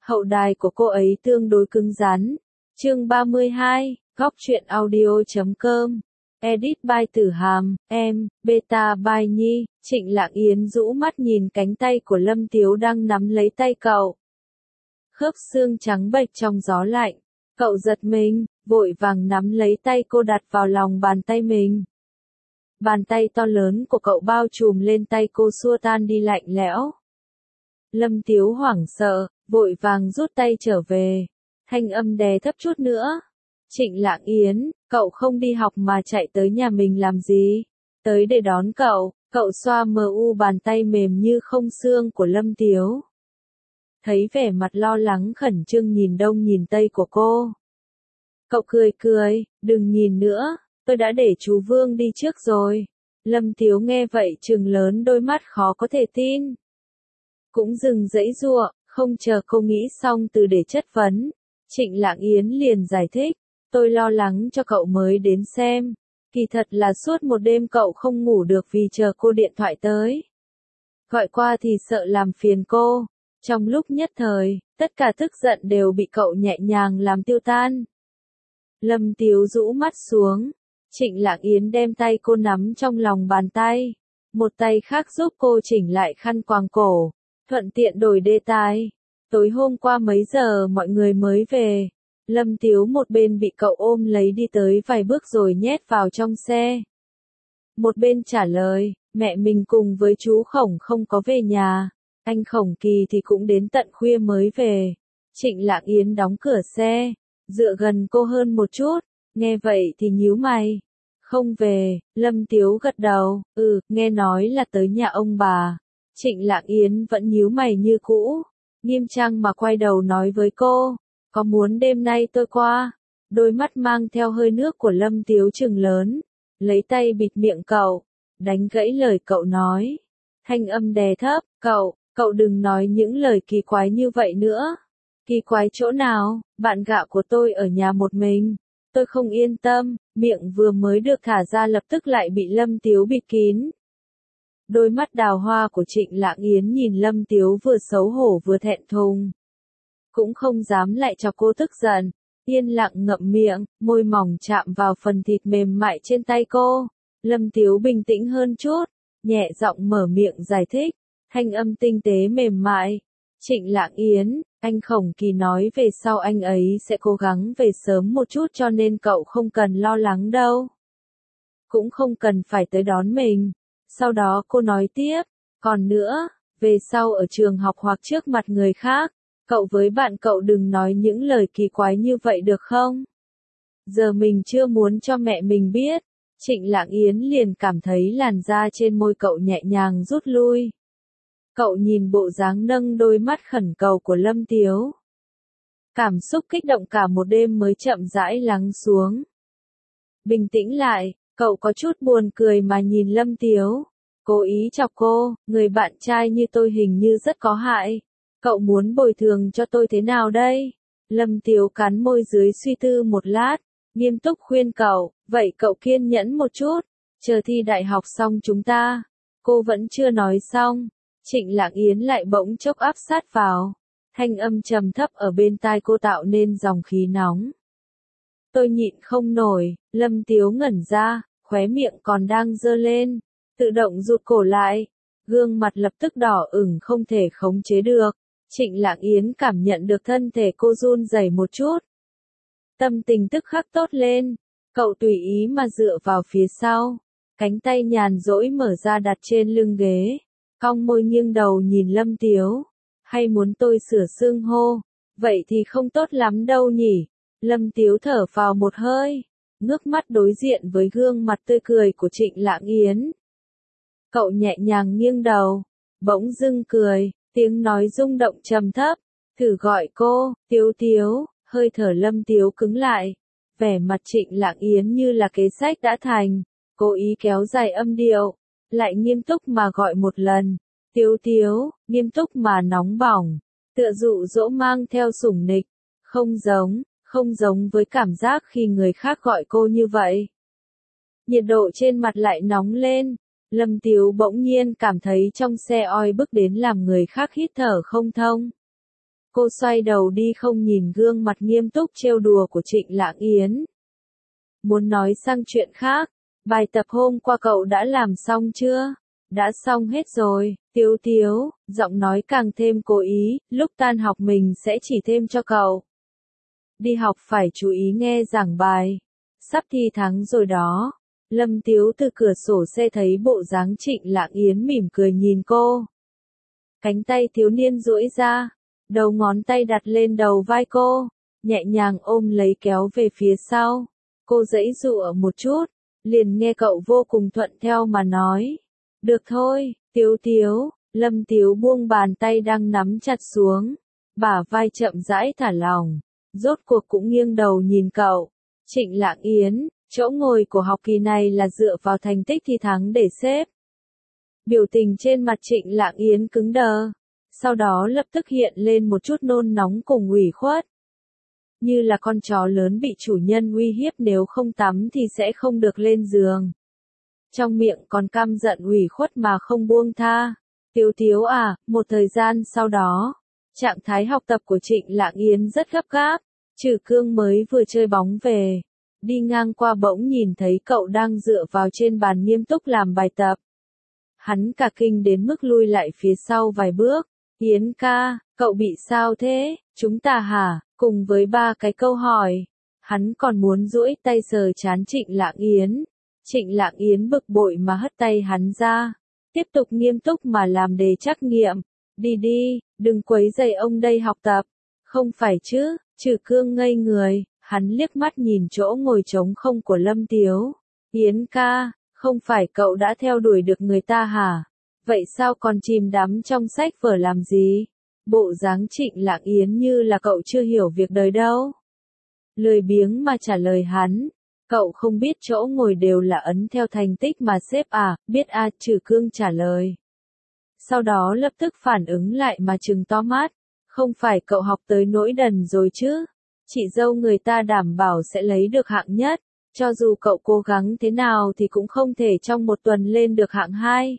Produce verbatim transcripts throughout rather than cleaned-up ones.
Hậu đài của cô ấy tương đối cứng rắn. Chương ba mươi hai, góc truyện audio.com. Edit by Tử Hàm, em, Beta by Nhi. Trịnh Lạng Yến rũ mắt nhìn cánh tay của Lâm Tiếu đang nắm lấy tay cậu. Khớp xương trắng bệch trong gió lạnh. Cậu giật mình, vội vàng nắm lấy tay cô đặt vào lòng bàn tay mình. Bàn tay to lớn của cậu bao trùm lên tay cô xua tan đi lạnh lẽo. Lâm Tiếu hoảng sợ, vội vàng rút tay trở về. Thanh âm đè thấp chút nữa. Trịnh Lạng Yến, cậu không đi học mà chạy tới nhà mình làm gì? Tới để đón cậu, cậu xoa mờ u bàn tay mềm như không xương của Lâm Tiếu. Thấy vẻ mặt lo lắng khẩn trương nhìn đông nhìn tây của cô. Cậu cười cười, đừng nhìn nữa, tôi đã để chú Vương đi trước rồi. Lâm Tiếu nghe vậy trừng lớn đôi mắt khó có thể tin. Cũng dừng giãy giụa, không chờ cô nghĩ xong từ để chất vấn. Trịnh Lạng Yến liền giải thích, tôi lo lắng cho cậu mới đến xem. Kỳ thật là suốt một đêm cậu không ngủ được vì chờ cô điện thoại tới. Gọi qua thì sợ làm phiền cô. Trong lúc nhất thời, tất cả tức giận đều bị cậu nhẹ nhàng làm tiêu tan. Lâm Tiếu rũ mắt xuống. Trịnh Lạng Yến đem tay cô nắm trong lòng bàn tay. Một tay khác giúp cô chỉnh lại khăn quàng cổ. Thuận tiện đổi đề tài. Tối hôm qua mấy giờ mọi người mới về. Lâm Tiếu một bên bị cậu ôm lấy đi tới vài bước rồi nhét vào trong xe. Một bên trả lời, mẹ mình cùng với chú Khổng không có về nhà. Anh Khổng Kỳ thì cũng đến tận khuya mới về. Trịnh Lạng Yến đóng cửa xe, dựa gần cô hơn một chút, nghe vậy thì nhíu mày. Không về, Lâm Tiếu gật đầu, ừ, nghe nói là tới nhà ông bà. Trịnh Lạng Yến vẫn nhíu mày như cũ, nghiêm trang mà quay đầu nói với cô, có muốn đêm nay tôi qua? Đôi mắt mang theo hơi nước của Lâm Tiếu trừng lớn, lấy tay bịt miệng cậu, đánh gãy lời cậu nói. Thanh âm đè thấp, cậu, cậu đừng nói những lời kỳ quái như vậy nữa. Kỳ quái chỗ nào, bạn gạo của tôi ở nhà một mình. Tôi không yên tâm, miệng vừa mới được thả ra lập tức lại bị Lâm Tiếu bịt kín. Đôi mắt đào hoa của Trịnh Lạng Yến nhìn Lâm Tiếu vừa xấu hổ vừa thẹn thùng. Cũng không dám lại cho cô tức giận, yên lặng ngậm miệng, môi mỏng chạm vào phần thịt mềm mại trên tay cô. Lâm Tiếu bình tĩnh hơn chút, nhẹ giọng mở miệng giải thích, thanh âm tinh tế mềm mại. Trịnh Lạng Yến, anh Khổng Kỳ nói về sau anh ấy sẽ cố gắng về sớm một chút cho nên cậu không cần lo lắng đâu. Cũng không cần phải tới đón mình. Sau đó cô nói tiếp, còn nữa, về sau ở trường học hoặc trước mặt người khác, cậu với bạn cậu đừng nói những lời kỳ quái như vậy được không? Giờ mình chưa muốn cho mẹ mình biết. Trịnh Lạng Yến liền cảm thấy làn da trên môi cậu nhẹ nhàng rút lui. Cậu nhìn bộ dáng nâng đôi mắt khẩn cầu của Lâm Tiếu. Cảm xúc kích động cả một đêm mới chậm rãi lắng xuống. Bình tĩnh lại, cậu có chút buồn cười mà nhìn Lâm Tiếu. Cố ý chọc cô, người bạn trai như tôi hình như rất có hại. Cậu muốn bồi thường cho tôi thế nào đây? Lâm Tiếu cắn môi dưới suy tư một lát, nghiêm túc khuyên cậu, vậy cậu kiên nhẫn một chút, chờ thi đại học xong chúng ta. Cô vẫn chưa nói xong, Trịnh Lạng Yến lại bỗng chốc áp sát vào. Thanh âm trầm thấp ở bên tai cô tạo nên dòng khí nóng. Tôi nhịn không nổi, Lâm Tiếu ngẩn ra, khóe miệng còn đang giơ lên, tự động rụt cổ lại, gương mặt lập tức đỏ ửng không thể khống chế được. Trịnh Lạng Yến cảm nhận được thân thể cô run rẩy một chút. Tâm tình tức khắc tốt lên, cậu tùy ý mà dựa vào phía sau, cánh tay nhàn rỗi mở ra đặt trên lưng ghế, cong môi nghiêng đầu nhìn Lâm Tiếu. Hay muốn tôi sửa xưng hô, vậy thì không tốt lắm đâu nhỉ. Lâm Tiếu thở vào một hơi, ngước mắt đối diện với gương mặt tươi cười của Trịnh Lạng Yến. Cậu nhẹ nhàng nghiêng đầu, bỗng dưng cười, tiếng nói rung động trầm thấp, thử gọi cô, Tiếu Tiếu, hơi thở Lâm Tiếu cứng lại, vẻ mặt Trịnh Lạng Yến như là kế sách đã thành, cố ý kéo dài âm điệu, lại nghiêm túc mà gọi một lần, Tiếu Tiếu, nghiêm túc mà nóng bỏng, tựa dụ dỗ mang theo sủng nịch, không giống, không giống với cảm giác khi người khác gọi cô như vậy. Nhiệt độ trên mặt lại nóng lên. Lâm Tiếu bỗng nhiên cảm thấy trong xe oi bức đến làm người khác hít thở không thông. Cô xoay đầu đi không nhìn gương mặt nghiêm túc trêu đùa của Trịnh Lạng Yến. Muốn nói sang chuyện khác, bài tập hôm qua cậu đã làm xong chưa? Đã xong hết rồi, Tiếu Tiếu, giọng nói càng thêm cố ý, lúc tan học mình sẽ chỉ thêm cho cậu. Đi học phải chú ý nghe giảng bài. Sắp thi tháng rồi đó. Lâm Tiếu từ cửa sổ xe thấy bộ dáng Trịnh Lạng Yến mỉm cười nhìn cô. Cánh tay thiếu niên duỗi ra, đầu ngón tay đặt lên đầu vai cô, nhẹ nhàng ôm lấy kéo về phía sau. Cô giãy giụa một chút, liền nghe cậu vô cùng thuận theo mà nói. Được thôi, Tiếu Tiếu. Lâm Tiếu buông bàn tay đang nắm chặt xuống, bả vai chậm rãi thả lỏng, rốt cuộc cũng nghiêng đầu nhìn cậu. Trịnh Lạng Yến, chỗ ngồi của học kỳ này là dựa vào thành tích thi thắng để xếp. Biểu tình trên mặt Trịnh Lạng Yến cứng đờ, sau đó lập tức hiện lên một chút nôn nóng cùng ủy khuất. Như là con chó lớn bị chủ nhân uy hiếp nếu không tắm thì sẽ không được lên giường. Trong miệng còn căm giận ủy khuất mà không buông tha. Tiếu Tiếu à, một thời gian sau đó, trạng thái học tập của Trịnh Lạng Yến rất gấp gáp. Trừ Cương mới vừa chơi bóng về, đi ngang qua bỗng nhìn thấy cậu đang dựa vào trên bàn nghiêm túc làm bài tập. Hắn cả kinh đến mức lui lại phía sau vài bước. Yến ca, cậu bị sao thế, chúng ta hả? Cùng với ba cái câu hỏi, hắn còn muốn duỗi tay sờ trán Trịnh Lạng Yến. Trịnh Lạng Yến bực bội mà hất tay hắn ra, tiếp tục nghiêm túc mà làm đề trắc nghiệm. Đi đi, đừng quấy rầy ông đây học tập. Không phải chứ? Trừ Cương ngây người, hắn liếc mắt nhìn chỗ ngồi trống không của Lâm Tiếu. Yến ca, không phải cậu đã theo đuổi được người ta hả? Vậy sao còn chìm đắm trong sách vở làm gì? Bộ dáng Trịnh Lạng Yến như là cậu chưa hiểu việc đời đâu. Lười biếng mà trả lời hắn. Cậu không biết chỗ ngồi đều là ấn theo thành tích mà xếp à? Biết à? Trừ Cương trả lời. Sau đó lập tức phản ứng lại mà trừng to mắt. Không phải cậu học tới nỗi đần rồi chứ? Chị dâu người ta đảm bảo sẽ lấy được hạng nhất. Cho dù cậu cố gắng thế nào thì cũng không thể trong một tuần lên được hạng hai.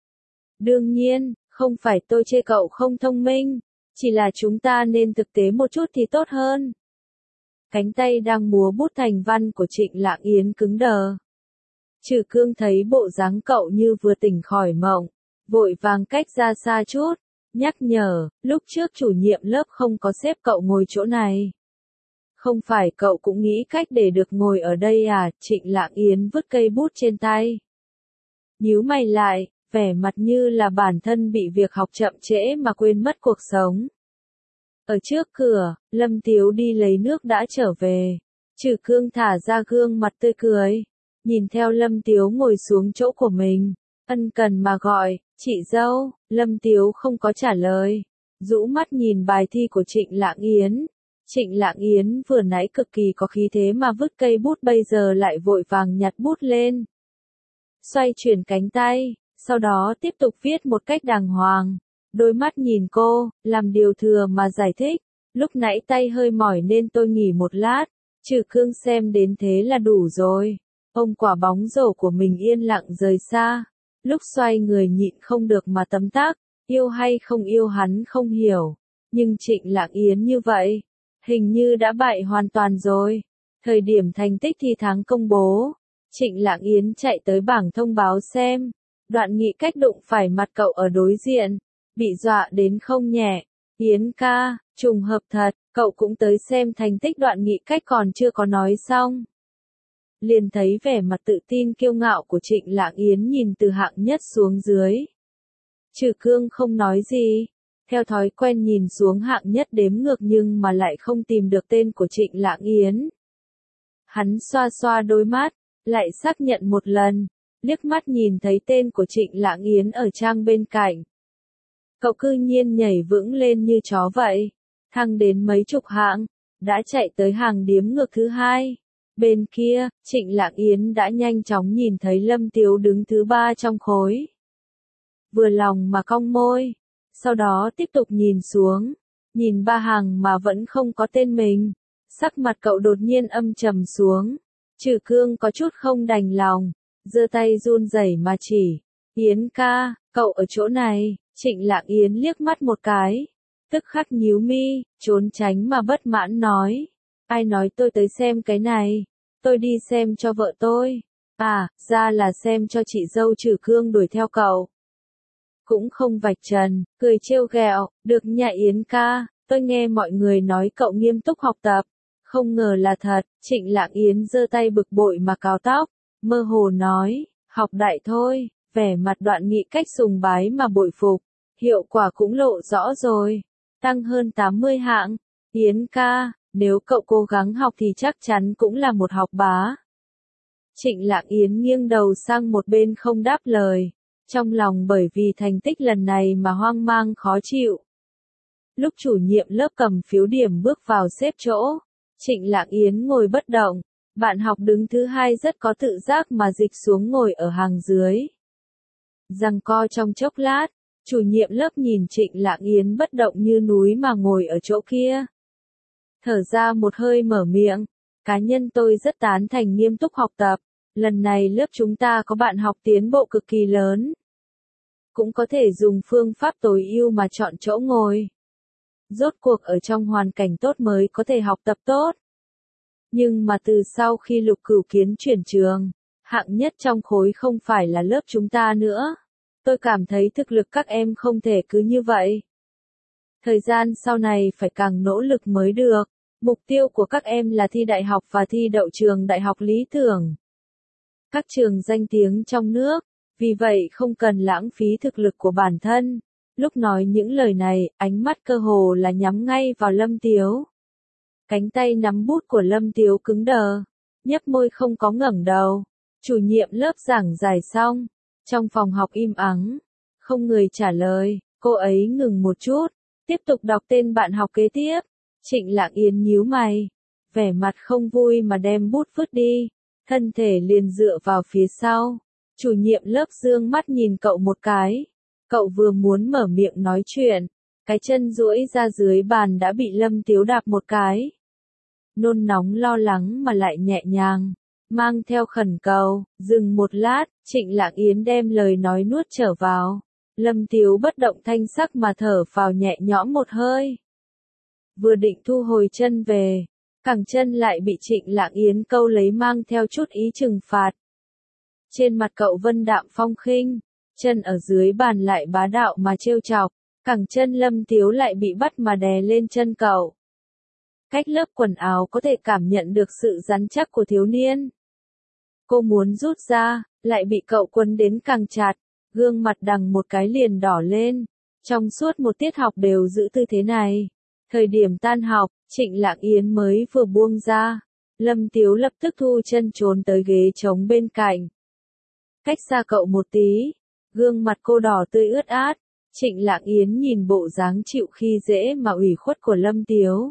Đương nhiên, không phải tôi chê cậu không thông minh, chỉ là chúng ta nên thực tế một chút thì tốt hơn. Cánh tay đang múa bút thành văn của Trịnh Lạng Yến cứng đờ. Trừ Cương thấy bộ dáng cậu như vừa tỉnh khỏi mộng, vội vàng cách ra xa chút, nhắc nhở, lúc trước chủ nhiệm lớp không có xếp cậu ngồi chỗ này. Không phải cậu cũng nghĩ cách để được ngồi ở đây à? Trịnh Lạng Yến vứt cây bút trên tay, nhíu mày lại, vẻ mặt như là bản thân bị việc học chậm trễ mà quên mất cuộc sống. Ở trước cửa, Lâm Tiếu đi lấy nước đã trở về. Trừ Cương thả ra gương mặt tươi cười, nhìn theo Lâm Tiếu ngồi xuống chỗ của mình, ân cần mà gọi, chị dâu. Lâm Tiếu không có trả lời, rũ mắt nhìn bài thi của Trịnh Lạng Yến. Trịnh Lạng Yến vừa nãy cực kỳ có khí thế mà vứt cây bút bây giờ lại vội vàng nhặt bút lên. Xoay chuyển cánh tay, sau đó tiếp tục viết một cách đàng hoàng. Đôi mắt nhìn cô, làm điều thừa mà giải thích. Lúc nãy tay hơi mỏi nên tôi nghỉ một lát. Trừ Cương xem đến thế là đủ rồi. Ông quả bóng rổ của mình yên lặng rời xa. Lúc xoay người nhịn không được mà tấm tắc. Yêu hay không yêu hắn không hiểu. Nhưng Trịnh Lạng Yến như vậy, hình như đã bại hoàn toàn rồi. Thời điểm thành tích thi tháng công bố, Trịnh Lạng Yến chạy tới bảng thông báo xem. Đoạn Nghị Cách đụng phải mặt cậu ở đối diện, bị dọa đến không nhẹ. Yến ca, trùng hợp thật, cậu cũng tới xem thành tích Đoạn Nghị Cách còn chưa có nói xong. Liền thấy vẻ mặt tự tin kiêu ngạo của Trịnh Lạng Yến nhìn từ hạng nhất xuống dưới. Trừ Cương không nói gì, theo thói quen nhìn xuống hạng nhất đếm ngược nhưng mà lại không tìm được tên của Trịnh Lạng Yến. Hắn xoa xoa đôi mắt, lại xác nhận một lần, liếc mắt nhìn thấy tên của Trịnh Lạng Yến ở trang bên cạnh. Cậu cư nhiên nhảy vững lên như chó vậy, thăng đến mấy chục hạng, đã chạy tới hàng điếm ngược thứ hai. Bên kia, Trịnh Lạng Yến đã nhanh chóng nhìn thấy Lâm Tiếu đứng thứ ba trong khối. Vừa lòng mà cong môi, sau đó tiếp tục nhìn xuống, nhìn ba hàng mà vẫn không có tên mình. Sắc mặt cậu đột nhiên âm trầm xuống. Trừ Cương có chút không đành lòng, giơ tay run rẩy mà chỉ. Yến ca, cậu ở chỗ này. Trịnh Lạng Yến liếc mắt một cái, tức khắc nhíu mi, trốn tránh mà bất mãn nói. Ai nói tôi tới xem cái này? Tôi đi xem cho vợ tôi. À, ra là xem cho chị dâu Trử Cương đuổi theo cậu. Cũng không vạch trần, cười trêu ghẹo, được nha Yến ca, tôi nghe mọi người nói cậu nghiêm túc học tập. Không ngờ là thật, Trịnh Lạng Yến giơ tay bực bội mà cào tóc, mơ hồ nói, học đại thôi, vẻ mặt Đoạn Nghị Cách sùng bái mà bội phục, hiệu quả cũng lộ rõ rồi, tăng hơn tám mươi hạng, Yến ca, nếu cậu cố gắng học thì chắc chắn cũng là một học bá. Trịnh Lạng Yến nghiêng đầu sang một bên không đáp lời, trong lòng bởi vì thành tích lần này mà hoang mang khó chịu. Lúc chủ nhiệm lớp cầm phiếu điểm bước vào xếp chỗ, Trịnh Lạng Yến ngồi bất động, bạn học đứng thứ hai rất có tự giác mà dịch xuống ngồi ở hàng dưới. Giằng co trong chốc lát, chủ nhiệm lớp nhìn Trịnh Lạng Yến bất động như núi mà ngồi ở chỗ kia. Thở ra một hơi mở miệng, cá nhân tôi rất tán thành nghiêm túc học tập, lần này lớp chúng ta có bạn học tiến bộ cực kỳ lớn. Cũng có thể dùng phương pháp tối ưu mà chọn chỗ ngồi. Rốt cuộc ở trong hoàn cảnh tốt mới có thể học tập tốt. Nhưng mà từ sau khi Lục Cửu Kiến chuyển trường, hạng nhất trong khối không phải là lớp chúng ta nữa. Tôi cảm thấy thực lực các em không thể cứ như vậy. Thời gian sau này phải càng nỗ lực mới được. Mục tiêu của các em là thi đại học và thi đậu trường đại học lý tưởng. Các trường danh tiếng trong nước, vì vậy không cần lãng phí thực lực của bản thân. Lúc nói những lời này, ánh mắt cơ hồ là nhắm ngay vào Lâm Tiếu. Cánh tay nắm bút của Lâm Tiếu cứng đờ, nhếch môi không có ngẩng đầu. Chủ nhiệm lớp giảng giải xong, trong phòng học im ắng, không người trả lời, cô ấy ngừng một chút, tiếp tục đọc tên bạn học kế tiếp. Trịnh Lạng Yến nhíu mày, vẻ mặt không vui mà đem bút vứt đi, thân thể liền dựa vào phía sau. Chủ nhiệm lớp dương mắt nhìn cậu một cái. Cậu vừa muốn mở miệng nói chuyện, cái chân duỗi ra dưới bàn đã bị Lâm Tiếu đạp một cái. Nôn nóng lo lắng mà lại nhẹ nhàng, mang theo khẩn cầu, dừng một lát, Trịnh Lạng Yến đem lời nói nuốt trở vào. Lâm Tiếu bất động thanh sắc mà thở vào nhẹ nhõm một hơi. Vừa định thu hồi chân về, cẳng chân lại bị Trịnh Lạng Yến câu lấy mang theo chút ý trừng phạt. Trên mặt cậu vân đạm phong khinh, chân ở dưới bàn lại bá đạo mà trêu chọc, cẳng chân Lâm Tiếu lại bị bắt mà đè lên chân cậu. Cách lớp quần áo có thể cảm nhận được sự rắn chắc của thiếu niên. Cô muốn rút ra, lại bị cậu quấn đến càng chặt, gương mặt đằng một cái liền đỏ lên. Trong suốt một tiết học đều giữ tư thế này. Thời điểm tan học, Trịnh Lạng Yến mới vừa buông ra. Lâm Tiếu lập tức thu chân trốn tới ghế trống bên cạnh. Cách xa cậu một tí, gương mặt cô đỏ tươi ướt át. Trịnh Lạng Yến nhìn bộ dáng chịu khi dễ mà ủy khuất của Lâm Tiếu.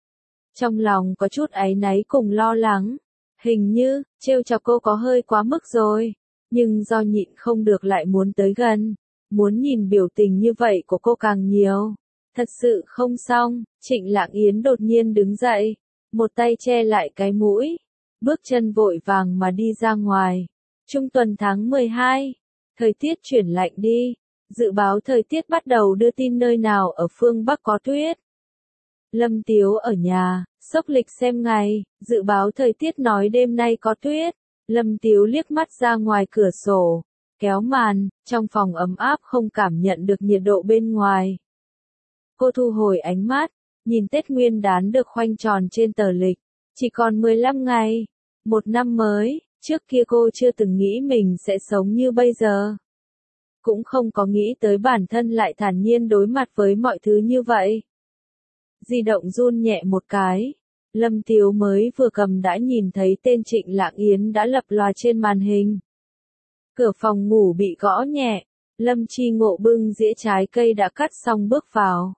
Trong lòng có chút áy náy cùng lo lắng. Hình như, trêu chọc cô có hơi quá mức rồi. Nhưng do nhịn không được lại muốn tới gần. Muốn nhìn biểu tình như vậy của cô càng nhiều. Thật sự không xong, Trịnh Lạng Yến đột nhiên đứng dậy. Một tay che lại cái mũi. Bước chân vội vàng mà đi ra ngoài. Trung tuần tháng mười hai. Thời tiết chuyển lạnh đi. Dự báo thời tiết bắt đầu đưa tin nơi nào ở phương Bắc có tuyết. Lâm Tiếu ở nhà, xốc lịch xem ngày, dự báo thời tiết nói đêm nay có tuyết. Lâm Tiếu liếc mắt ra ngoài cửa sổ, kéo màn, trong phòng ấm áp không cảm nhận được nhiệt độ bên ngoài. Cô thu hồi ánh mắt, nhìn Tết Nguyên Đán được khoanh tròn trên tờ lịch, chỉ còn mười lăm ngày, một năm mới, trước kia cô chưa từng nghĩ mình sẽ sống như bây giờ. Cũng không có nghĩ tới bản thân lại thản nhiên đối mặt với mọi thứ như vậy. Di động run nhẹ một cái, Lâm Tiếu mới vừa cầm đã nhìn thấy tên Trịnh Lạng Yến đã lập lòa trên màn hình. Cửa phòng ngủ bị gõ nhẹ, Lâm Chi Ngộ bưng dĩa trái cây đã cắt xong bước vào.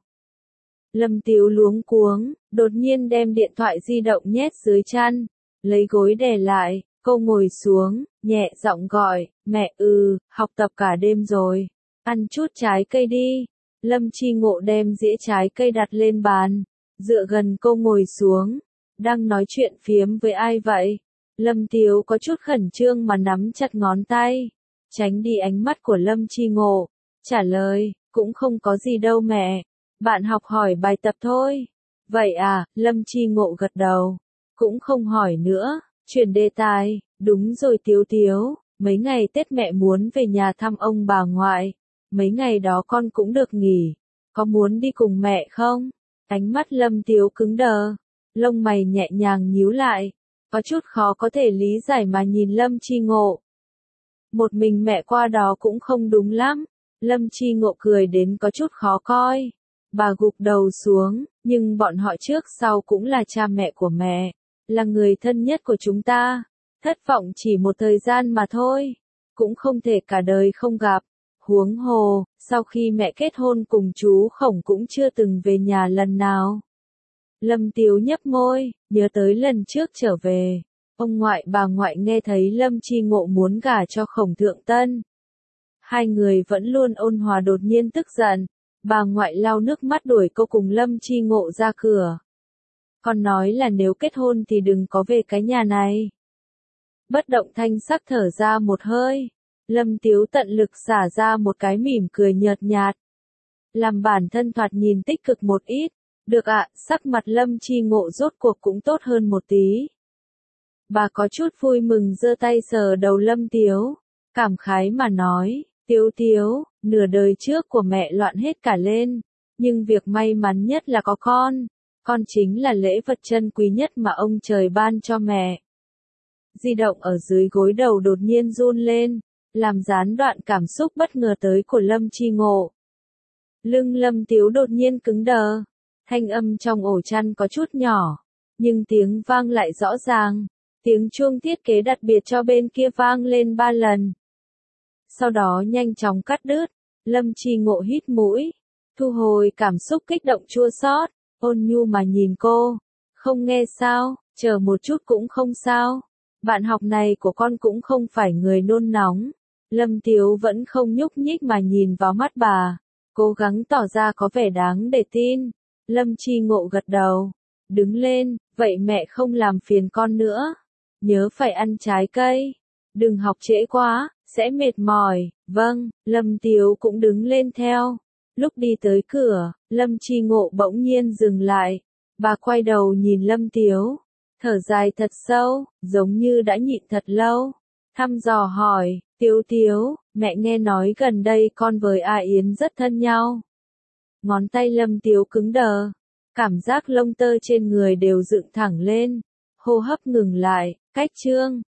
Lâm Tiếu luống cuống, đột nhiên đem điện thoại di động nhét dưới chăn, lấy gối đè lại, cô ngồi xuống, nhẹ giọng gọi, mẹ ừ, học tập cả đêm rồi, ăn chút trái cây đi. Lâm Chi Ngộ đem dĩa trái cây đặt lên bàn, dựa gần cô ngồi xuống, đang nói chuyện phiếm với ai vậy? Lâm Tiếu có chút khẩn trương mà nắm chặt ngón tay, tránh đi ánh mắt của Lâm Chi Ngộ, trả lời, cũng không có gì đâu mẹ, Bạn học hỏi bài tập thôi. Vậy à, Lâm Chi Ngộ gật đầu. Cũng không hỏi nữa, chuyển đề tài, đúng rồi Tiếu Tiếu, mấy ngày Tết mẹ muốn về nhà thăm ông bà ngoại. Mấy ngày đó con cũng được nghỉ, có muốn đi cùng mẹ không? Ánh mắt Lâm Tiếu cứng đờ, lông mày nhẹ nhàng nhíu lại, có chút khó có thể lý giải mà nhìn Lâm Chi Ngộ. Một mình mẹ qua đó cũng không đúng lắm, Lâm Chi Ngộ cười đến có chút khó coi. Bà gục đầu xuống, nhưng bọn họ trước sau cũng là cha mẹ của mẹ, là người thân nhất của chúng ta. Thất vọng chỉ một thời gian mà thôi, cũng không thể cả đời không gặp. Huống hồ, sau khi mẹ kết hôn cùng chú Khổng cũng chưa từng về nhà lần nào. Lâm Tiếu nhấp môi, nhớ tới lần trước trở về. Ông ngoại bà ngoại nghe thấy Lâm Chi Ngộ muốn gả cho Khổng Thượng Tân. Hai người vẫn luôn ôn hòa đột nhiên tức giận. Bà ngoại lau nước mắt đuổi cô cùng Lâm Chi Ngộ ra cửa. Con nói là nếu kết hôn thì đừng có về cái nhà này. Bất động thanh sắc thở ra một hơi. Lâm Tiếu tận lực xả ra một cái mỉm cười nhợt nhạt. Làm bản thân thoạt nhìn tích cực một ít. Được ạ, sắc mặt Lâm Chi Ngộ rốt cuộc cũng tốt hơn một tí. Bà có chút vui mừng giơ tay sờ đầu Lâm Tiếu. Cảm khái mà nói, Tiếu Tiếu, nửa đời trước của mẹ loạn hết cả lên. Nhưng việc may mắn nhất là có con. Con chính là lễ vật chân quý nhất mà ông trời ban cho mẹ. Di động ở dưới gối đầu đột nhiên run lên, làm gián đoạn cảm xúc bất ngờ tới của Lâm Chi Ngộ. Lưng Lâm Tiếu đột nhiên cứng đờ, thanh âm trong ổ chăn có chút nhỏ, nhưng tiếng vang lại rõ ràng, tiếng chuông thiết kế đặc biệt cho bên kia vang lên ba lần. Sau đó nhanh chóng cắt đứt, Lâm Chi Ngộ hít mũi, thu hồi cảm xúc kích động chua xót, ôn nhu mà nhìn cô, không nghe sao, chờ một chút cũng không sao. Bạn học này của con cũng không phải người nôn nóng. Lâm Tiếu vẫn không nhúc nhích mà nhìn vào mắt bà, cố gắng tỏ ra có vẻ đáng để tin. Lâm Chi Ngộ gật đầu, đứng lên, vậy mẹ không làm phiền con nữa. Nhớ phải ăn trái cây, đừng học trễ quá, sẽ mệt mỏi. Vâng, Lâm Tiếu cũng đứng lên theo. Lúc đi tới cửa, Lâm Chi Ngộ bỗng nhiên dừng lại. Bà quay đầu nhìn Lâm Tiếu, thở dài thật sâu, giống như đã nhịn thật lâu. Thăm dò hỏi, Tiếu Tiếu, mẹ nghe nói gần đây con với A Yến rất thân nhau. Ngón tay Lâm Tiếu cứng đờ, cảm giác lông tơ trên người đều dựng thẳng lên, hô hấp ngừng lại, cách chương.